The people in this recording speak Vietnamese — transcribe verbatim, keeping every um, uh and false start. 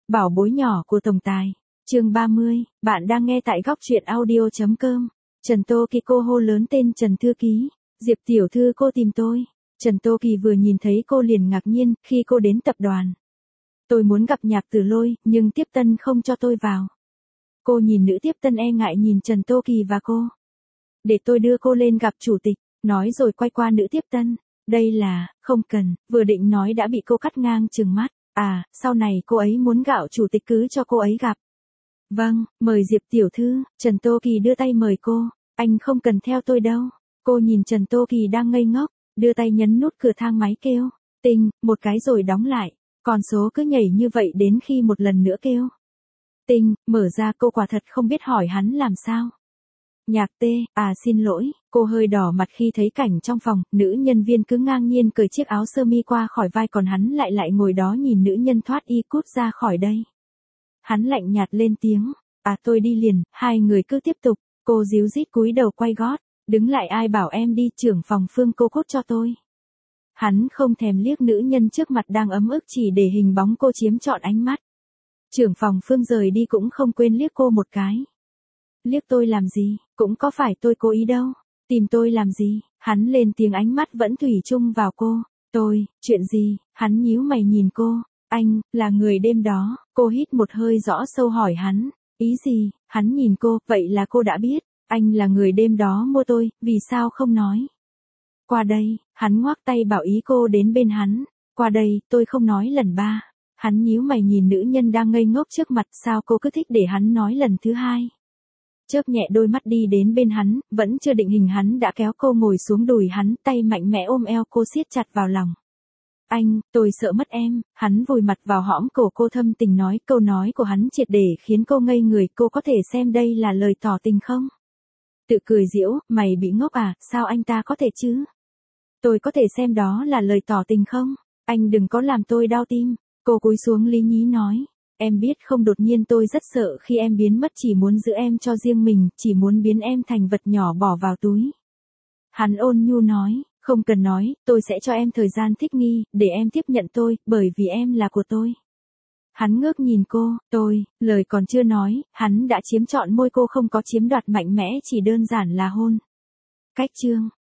Bảo bối nhỏ của tổng tài. Chương ba mươi, bạn đang nghe tại góc truyện audio chấm com. Trần Tô Kỳ cô hô lớn tên Trần thư ký. Diệp tiểu thư cô tìm tôi. Trần Tô Kỳ vừa nhìn thấy cô liền ngạc nhiên khi cô đến tập đoàn. Tôi muốn gặp Nhạc Tử Lôi, nhưng tiếp tân không cho tôi vào. Cô nhìn nữ tiếp tân e ngại nhìn Trần Tô Kỳ và cô. Để tôi đưa cô lên gặp chủ tịch, nói rồi quay qua nữ tiếp tân. Đây là, không cần, vừa định nói đã bị cô cắt ngang trừng mắt. À, sau này cô ấy muốn gạo chủ tịch cứ cho cô ấy gặp. Vâng, mời Diệp tiểu thư. Trần Tô Kỳ đưa tay mời cô. Anh không cần theo tôi đâu. Cô nhìn Trần Tô Kỳ đang ngây ngốc, đưa tay nhấn nút cửa thang máy kêu. Tinh, một cái rồi đóng lại. Con số cứ nhảy như vậy đến khi một lần nữa kêu. Tinh, mở ra. Cô quả thật không biết hỏi hắn làm sao. Nhạc tê, à xin lỗi, cô hơi đỏ mặt khi thấy cảnh trong phòng, nữ nhân viên cứ ngang nhiên cởi chiếc áo sơ mi qua khỏi vai còn hắn lại lại ngồi đó nhìn nữ nhân thoát y cút ra khỏi đây. Hắn lạnh nhạt lên tiếng, à tôi đi liền, hai người cứ tiếp tục, cô díu dít cúi đầu quay gót, đứng lại ai bảo em đi trưởng phòng Phương cô cốt cho tôi. Hắn không thèm liếc nữ nhân trước mặt đang ấm ức chỉ để hình bóng cô chiếm trọn ánh mắt. Trưởng phòng Phương rời đi cũng không quên liếc cô một cái. Liếc tôi làm gì, cũng có phải tôi cố ý đâu, tìm tôi làm gì, hắn lên tiếng ánh mắt vẫn thủy chung vào cô, tôi, chuyện gì, hắn nhíu mày nhìn cô, anh, là người đêm đó, cô hít một hơi rõ sâu hỏi hắn, ý gì, hắn nhìn cô, vậy là cô đã biết, anh là người đêm đó mua tôi, vì sao không nói. Qua đây, hắn ngoắc tay bảo ý cô đến bên hắn, qua đây, tôi không nói lần ba, hắn nhíu mày nhìn nữ nhân đang ngây ngốc trước mặt sao cô cứ thích để hắn nói lần thứ hai. Chớp nhẹ đôi mắt đi đến bên hắn, vẫn chưa định hình hắn đã kéo cô ngồi xuống đùi hắn, tay mạnh mẽ ôm eo cô siết chặt vào lòng. Anh, tôi sợ mất em, hắn vùi mặt vào hõm cổ cô thâm tình nói, câu nói của hắn triệt để khiến cô ngây người, cô có thể xem đây là lời tỏ tình không? Tự cười giễu, mày bị ngốc à, sao anh ta có thể chứ? Tôi có thể xem đó là lời tỏ tình không? Anh đừng có làm tôi đau tim, cô cúi xuống lý nhí nói. Em biết không đột nhiên tôi rất sợ khi em biến mất chỉ muốn giữ em cho riêng mình, chỉ muốn biến em thành vật nhỏ bỏ vào túi. Hắn ôn nhu nói, không cần nói, tôi sẽ cho em thời gian thích nghi, để em tiếp nhận tôi, bởi vì em là của tôi. Hắn ngước nhìn cô, tôi, lời còn chưa nói, hắn đã chiếm trọn môi cô không có chiếm đoạt mạnh mẽ chỉ đơn giản là hôn. Cách chương.